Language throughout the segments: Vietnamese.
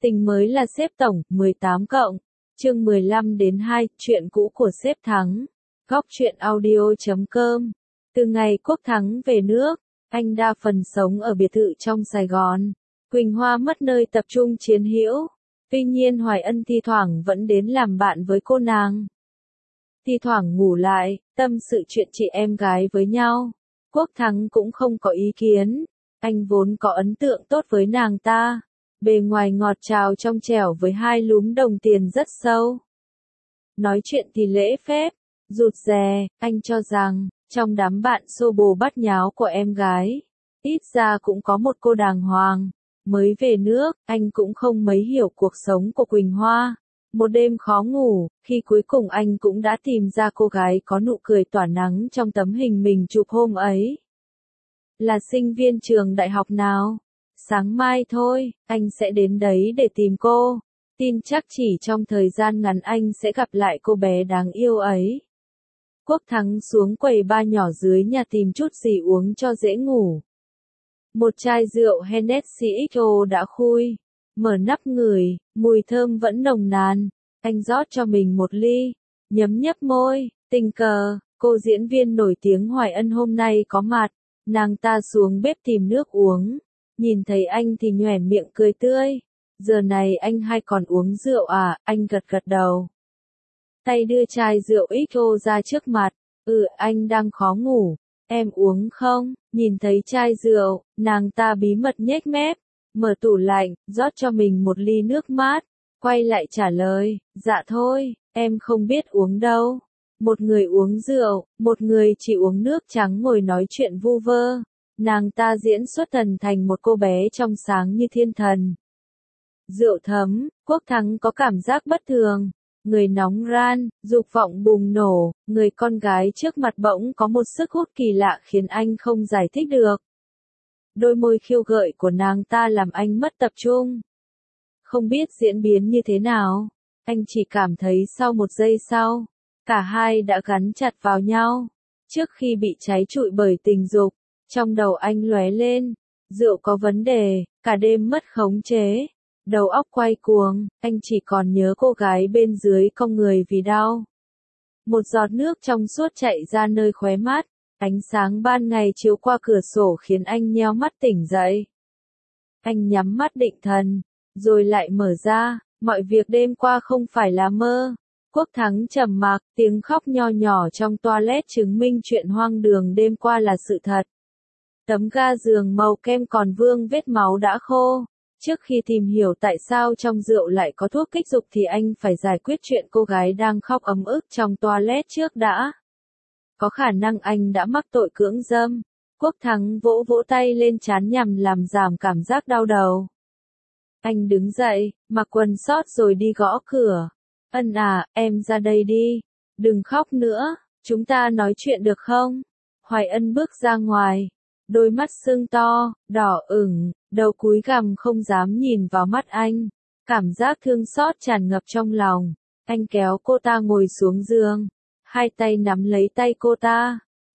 Tình mới là sếp tổng, 18 cộng. Chương 15 đến 2, chuyện cũ của sếp Thắng. Góc truyện audio.com. Từ ngày Quốc Thắng về nước, anh đa phần sống ở biệt thự trong Sài Gòn. Quỳnh Hoa mất nơi tập trung chiến hữu. Tuy nhiên Hoài Ân thi thoảng vẫn đến làm bạn với cô nàng. Thi thoảng ngủ lại, tâm sự chuyện chị em gái với nhau. Quốc Thắng cũng không có ý kiến. Anh vốn có ấn tượng tốt với nàng ta. Bề ngoài ngọt trào trong trẻo với hai lúm đồng tiền rất sâu. Nói chuyện thì lễ phép, rụt rè, anh cho rằng, trong đám bạn xô bồ bắt nháo của em gái, ít ra cũng có một cô đàng hoàng. Mới về nước, anh cũng không mấy hiểu cuộc sống của Quỳnh Hoa. Một đêm khó ngủ, khi cuối cùng anh cũng đã tìm ra cô gái có nụ cười tỏa nắng trong tấm hình mình chụp hôm ấy. Là sinh viên trường đại học nào? Sáng mai thôi, anh sẽ đến đấy để tìm cô. Tin chắc chỉ trong thời gian ngắn anh sẽ gặp lại cô bé đáng yêu ấy. Quốc Thắng xuống quầy bar nhỏ dưới nhà tìm chút gì uống cho dễ ngủ. Một chai rượu Hennessy XO đã khui. Mở nắp ngửi, mùi thơm vẫn nồng nàn. Anh rót cho mình một ly. Nhấm nhấp môi, tình cờ, cô diễn viên nổi tiếng Hoài Ân hôm nay có mặt. Nàng ta xuống bếp tìm nước uống. Nhìn thấy anh thì nhoẻn miệng cười tươi. Giờ này anh hay còn uống rượu à? Anh gật gật đầu. Tay đưa chai rượu XO ra trước mặt. Anh đang khó ngủ. Em uống không? Nhìn thấy chai rượu, nàng ta bí mật nhếch mép. Mở tủ lạnh, rót cho mình một ly nước mát. Quay lại trả lời, dạ thôi, em không biết uống đâu. Một người uống rượu, một người chỉ uống nước trắng ngồi nói chuyện vu vơ. Nàng ta diễn xuất thần thành một cô bé trong sáng như thiên thần. Rượu thấm, Quốc Thắng có cảm giác bất thường. Người nóng ran, dục vọng bùng nổ, người con gái trước mặt bỗng có một sức hút kỳ lạ khiến anh không giải thích được. Đôi môi khiêu gợi của nàng ta làm anh mất tập trung. Không biết diễn biến như thế nào, anh chỉ cảm thấy sau một giây sau, cả hai đã gắn chặt vào nhau. Trước khi bị cháy trụi bởi tình dục, trong đầu anh lóe lên, rượu có vấn đề, cả đêm mất khống chế. Đầu óc quay cuồng, anh chỉ còn nhớ cô gái bên dưới cong người vì đau. Một giọt nước trong suốt chảy ra nơi khóe mắt, ánh sáng ban ngày chiếu qua cửa sổ khiến anh nheo mắt tỉnh dậy. Anh nhắm mắt định thần, rồi lại mở ra, mọi việc đêm qua không phải là mơ. Quốc Thắng trầm mặc, tiếng khóc nho nhỏ trong toilet chứng minh chuyện hoang đường đêm qua là sự thật. Tấm ga giường màu kem còn vương vết máu đã khô. Trước khi tìm hiểu tại sao trong rượu lại có thuốc kích dục thì anh phải giải quyết chuyện cô gái đang khóc ấm ức trong toilet trước đã. Có khả năng anh đã mắc tội cưỡng dâm. Quốc Thắng vỗ vỗ tay lên trán nhằm làm giảm cảm giác đau đầu. Anh đứng dậy, mặc quần sót rồi đi gõ cửa. Ân à, em ra đây đi. Đừng khóc nữa, chúng ta nói chuyện được không? Hoài Ân bước ra ngoài. Đôi mắt sưng to, đỏ ửng, đầu cúi gằm không dám nhìn vào mắt anh. Cảm giác thương xót tràn ngập trong lòng. Anh kéo cô ta ngồi xuống giường. Hai tay nắm lấy tay cô ta.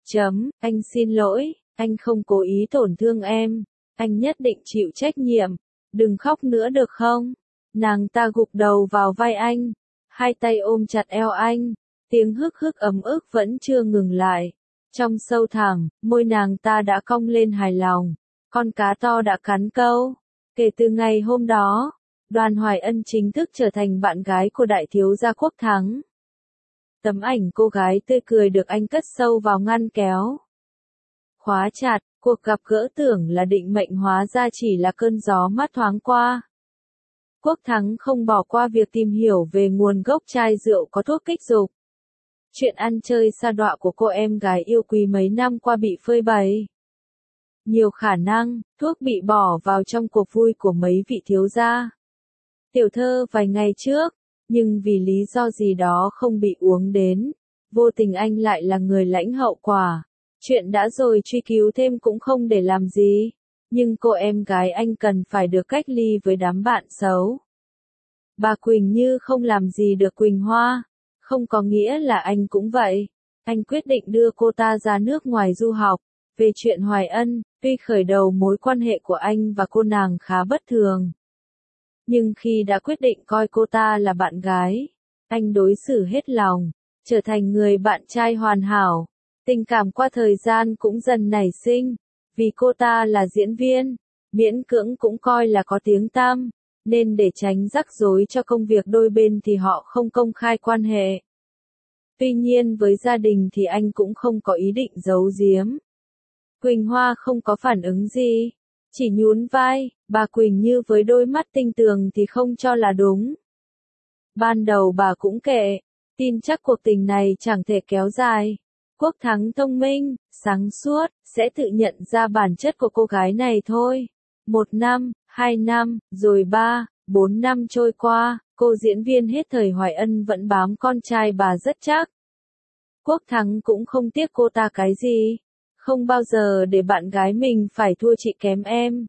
Anh xin lỗi, anh không cố ý tổn thương em. Anh nhất định chịu trách nhiệm. Đừng khóc nữa được không? Nàng ta gục đầu vào vai anh. Hai tay ôm chặt eo anh. Tiếng hức hức ấm ức vẫn chưa ngừng lại. Trong sâu thẳm, môi nàng ta đã cong lên hài lòng. Con cá to đã cắn câu. Kể từ ngày hôm đó, Đoàn Hoài Ân chính thức trở thành bạn gái của đại thiếu gia Quốc Thắng. Tấm ảnh cô gái tươi cười được anh cất sâu vào ngăn kéo. Khóa chặt, cuộc gặp gỡ tưởng là định mệnh hóa ra chỉ là cơn gió mát thoáng qua. Quốc Thắng không bỏ qua việc tìm hiểu về nguồn gốc chai rượu có thuốc kích dục. Chuyện ăn chơi sa đọa của cô em gái yêu quý mấy năm qua bị phơi bày. Nhiều khả năng, thuốc bị bỏ vào trong cuộc vui của mấy vị thiếu gia. Tiểu thơ vài ngày trước, nhưng vì lý do gì đó không bị uống đến. Vô tình anh lại là người lãnh hậu quả. Chuyện đã rồi truy cứu thêm cũng không để làm gì. Nhưng cô em gái anh cần phải được cách ly với đám bạn xấu. Bà Quỳnh Như không làm gì được Quỳnh Hoa. Không có nghĩa là anh cũng vậy. Anh quyết định đưa cô ta ra nước ngoài du học. Về chuyện Hoài Ân, tuy khởi đầu mối quan hệ của anh và cô nàng khá bất thường. Nhưng khi đã quyết định coi cô ta là bạn gái, anh đối xử hết lòng, trở thành người bạn trai hoàn hảo. Tình cảm qua thời gian cũng dần nảy sinh, vì cô ta là diễn viên, miễn cưỡng cũng coi là có tiếng tăm, nên để tránh rắc rối cho công việc đôi bên thì họ không công khai quan hệ. Tuy nhiên với gia đình thì anh cũng không có ý định giấu giếm. Quỳnh Hoa không có phản ứng gì, chỉ nhún vai, bà Quỳnh Như với đôi mắt tinh tường thì không cho là đúng. Ban đầu bà cũng kệ, tin chắc cuộc tình này chẳng thể kéo dài. Quốc Thắng thông minh, sáng suốt, sẽ tự nhận ra bản chất của cô gái này thôi. 1 năm, 2 năm, rồi 3, 4 năm trôi qua, cô diễn viên hết thời Hoài Ân vẫn bám con trai bà rất chắc. Quốc Thắng cũng không tiếc cô ta cái gì, không bao giờ để bạn gái mình phải thua chị kém em.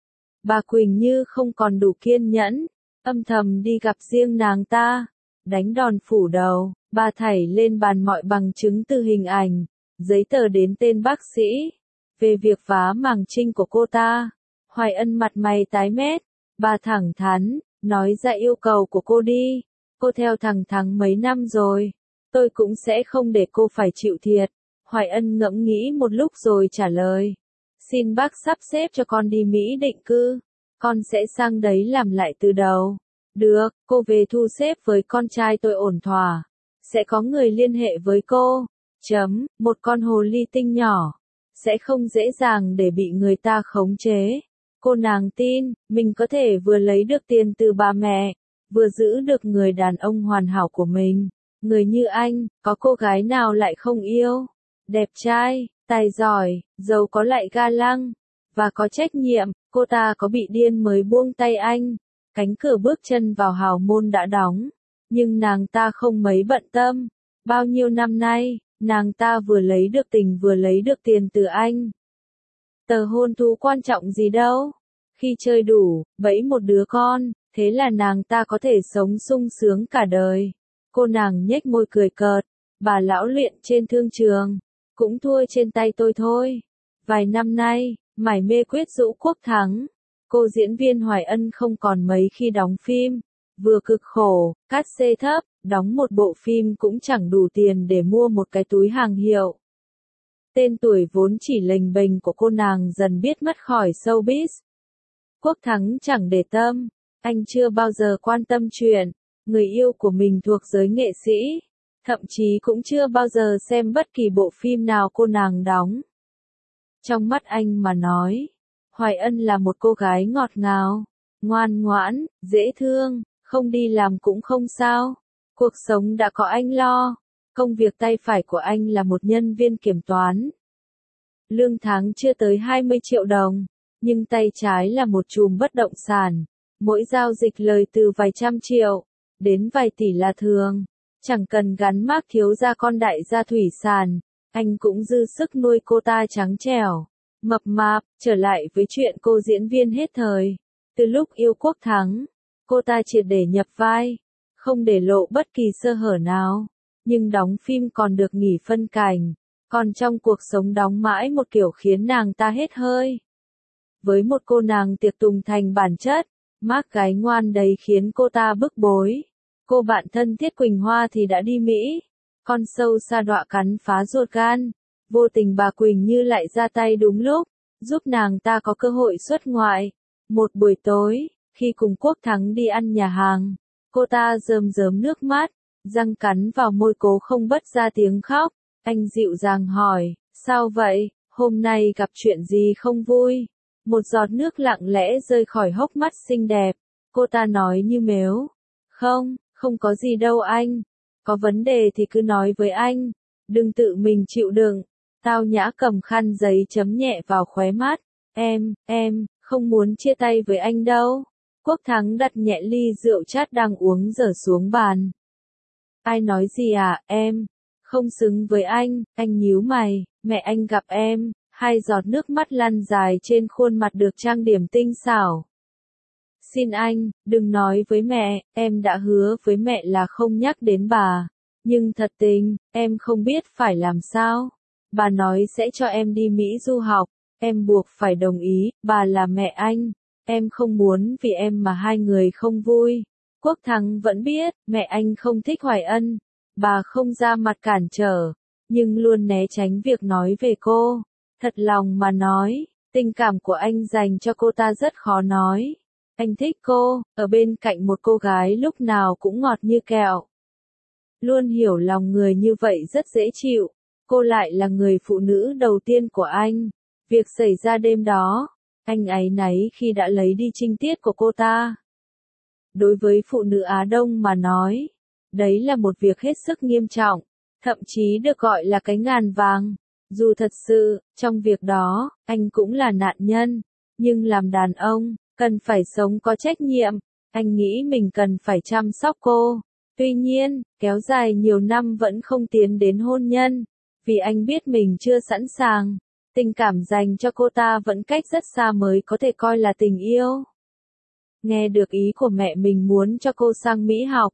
Bà Quỳnh Như không còn đủ kiên nhẫn, âm thầm đi gặp riêng nàng ta, đánh đòn phủ đầu, bà thảy lên bàn mọi bằng chứng từ hình ảnh, giấy tờ đến tên bác sĩ, về việc vá màng trinh của cô ta. Hoài Ân mặt mày tái mét, bà thẳng thắn, nói ra yêu cầu của cô đi, cô theo thằng Thắng mấy năm rồi, tôi cũng sẽ không để cô phải chịu thiệt. Hoài Ân ngẫm nghĩ một lúc rồi trả lời, xin bác sắp xếp cho con đi Mỹ định cư, con sẽ sang đấy làm lại từ đầu. Được, cô về thu xếp với con trai tôi ổn thỏa, sẽ có người liên hệ với cô. Một con hồ ly tinh nhỏ, sẽ không dễ dàng để bị người ta khống chế. Cô nàng tin, mình có thể vừa lấy được tiền từ bà mẹ, vừa giữ được người đàn ông hoàn hảo của mình. Người như anh, có cô gái nào lại không yêu? Đẹp trai, tài giỏi, giàu có lại ga lăng, và có trách nhiệm, cô ta có bị điên mới buông tay anh. Cánh cửa bước chân vào hào môn đã đóng, nhưng nàng ta không mấy bận tâm. Bao nhiêu năm nay, nàng ta vừa lấy được tình vừa lấy được tiền từ anh. Tờ hôn thú quan trọng gì đâu. Khi chơi đủ, bẫy một đứa con, thế là nàng ta có thể sống sung sướng cả đời. Cô nàng nhếch môi cười cợt, bà lão luyện trên thương trường, cũng thua trên tay tôi thôi. Vài năm nay, mải mê quyết rũ Quốc Thắng. Cô diễn viên Hoài Ân không còn mấy khi đóng phim, vừa cực khổ, cát xê thấp, đóng một bộ phim cũng chẳng đủ tiền để mua một cái túi hàng hiệu. Tên tuổi vốn chỉ lềnh bềnh của cô nàng dần biết mất khỏi showbiz. Quốc Thắng chẳng để tâm, anh chưa bao giờ quan tâm chuyện người yêu của mình thuộc giới nghệ sĩ, thậm chí cũng chưa bao giờ xem bất kỳ bộ phim nào cô nàng đóng. Trong mắt anh mà nói, Hoài Ân là một cô gái ngọt ngào, ngoan ngoãn, dễ thương, không đi làm cũng không sao. Cuộc sống đã có anh lo. Công việc tay phải của anh là một nhân viên kiểm toán. Lương tháng chưa tới 20 triệu đồng, nhưng tay trái là một chùm bất động sản. Mỗi giao dịch lời từ vài trăm triệu đến vài tỷ là thường. Chẳng cần gắn mác thiếu gia con đại gia thủy sản, anh cũng dư sức nuôi cô ta trắng trẻo, mập mạp. Trở lại với chuyện cô diễn viên hết thời. Từ lúc yêu Quốc Thắng, cô ta triệt để nhập vai, không để lộ bất kỳ sơ hở nào. Nhưng đóng phim còn được nghỉ phân cảnh, còn trong cuộc sống đóng mãi một kiểu khiến nàng ta hết hơi. Với một cô nàng tiệc tùng thành bản chất, mác gái ngoan đấy khiến cô ta bức bối. Cô bạn thân thiết Quỳnh Hoa thì đã đi Mỹ, con sâu sa đọa cắn phá ruột gan. Vô tình bà Quỳnh Như lại ra tay đúng lúc, giúp nàng ta có cơ hội xuất ngoại. Một buổi tối, khi cùng Quốc Thắng đi ăn nhà hàng, cô ta rơm rớm nước mắt, răng cắn vào môi cố không bật ra tiếng khóc. Anh dịu dàng hỏi, sao vậy, hôm nay gặp chuyện gì không vui? Một giọt nước lặng lẽ rơi khỏi hốc mắt xinh đẹp. Cô ta nói như mếu, không có gì đâu anh. Có vấn đề thì cứ nói với anh, đừng tự mình chịu đựng. Tao nhã cầm khăn giấy chấm nhẹ vào khóe mắt. Em, không muốn chia tay với anh đâu. Quốc Thắng đặt nhẹ ly rượu chát đang uống dở xuống bàn. Ai nói gì à, em? Không xứng với anh nhíu mày, mẹ anh gặp em. Hai giọt nước mắt lăn dài trên khuôn mặt được trang điểm tinh xảo. Xin anh, đừng nói với mẹ, em đã hứa với mẹ là không nhắc đến bà. Nhưng thật tình, em không biết phải làm sao. Bà nói sẽ cho em đi Mỹ du học, em buộc phải đồng ý, bà là mẹ anh. Em không muốn vì em mà hai người không vui. Quốc Thắng vẫn biết, mẹ anh không thích Hoài Ân. Bà không ra mặt cản trở, nhưng luôn né tránh việc nói về cô. Thật lòng mà nói, tình cảm của anh dành cho cô ta rất khó nói. Anh thích cô, ở bên cạnh một cô gái lúc nào cũng ngọt như kẹo. Luôn hiểu lòng người như vậy rất dễ chịu. Cô lại là người phụ nữ đầu tiên của anh. Việc xảy ra đêm đó, anh áy náy khi đã lấy đi trinh tiết của cô ta. Đối với phụ nữ Á Đông mà nói, đấy là một việc hết sức nghiêm trọng, thậm chí được gọi là cái ngàn vàng. Dù thật sự, trong việc đó, anh cũng là nạn nhân, nhưng làm đàn ông, cần phải sống có trách nhiệm. Anh nghĩ mình cần phải chăm sóc cô. Tuy nhiên, kéo dài nhiều năm vẫn không tiến đến hôn nhân, vì anh biết mình chưa sẵn sàng. Tình cảm dành cho cô ta vẫn cách rất xa mới có thể coi là tình yêu. Nghe được ý của mẹ mình muốn cho cô sang Mỹ học.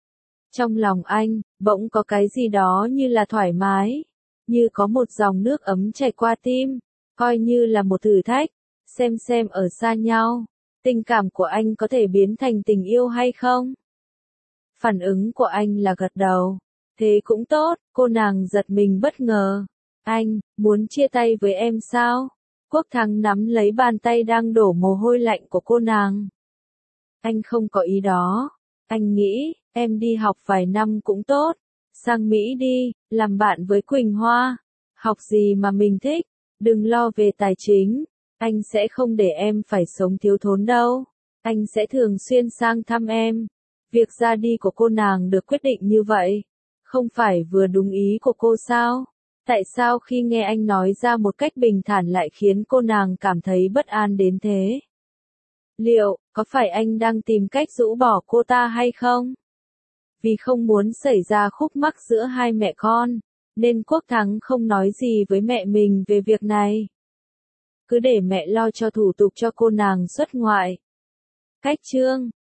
Trong lòng anh, bỗng có cái gì đó như là thoải mái, như có một dòng nước ấm chảy qua tim, coi như là một thử thách, xem ở xa nhau, tình cảm của anh có thể biến thành tình yêu hay không? Phản ứng của anh là gật đầu. Thế cũng tốt, cô nàng giật mình bất ngờ. Anh, muốn chia tay với em sao? Quốc Thắng nắm lấy bàn tay đang đổ mồ hôi lạnh của cô nàng. Anh không có ý đó. Anh nghĩ, em đi học vài năm cũng tốt. Sang Mỹ đi, làm bạn với Quỳnh Hoa. Học gì mà mình thích. Đừng lo về tài chính. Anh sẽ không để em phải sống thiếu thốn đâu. Anh sẽ thường xuyên sang thăm em. Việc ra đi của cô nàng được quyết định như vậy. Không phải vừa đúng ý của cô sao? Tại sao khi nghe anh nói ra một cách bình thản lại khiến cô nàng cảm thấy bất an đến thế? Liệu, có phải anh đang tìm cách rũ bỏ cô ta hay không? Vì không muốn xảy ra khúc mắc giữa hai mẹ con, nên Quốc Thắng không nói gì với mẹ mình về việc này. Cứ để mẹ lo cho thủ tục cho cô nàng xuất ngoại. Cách chương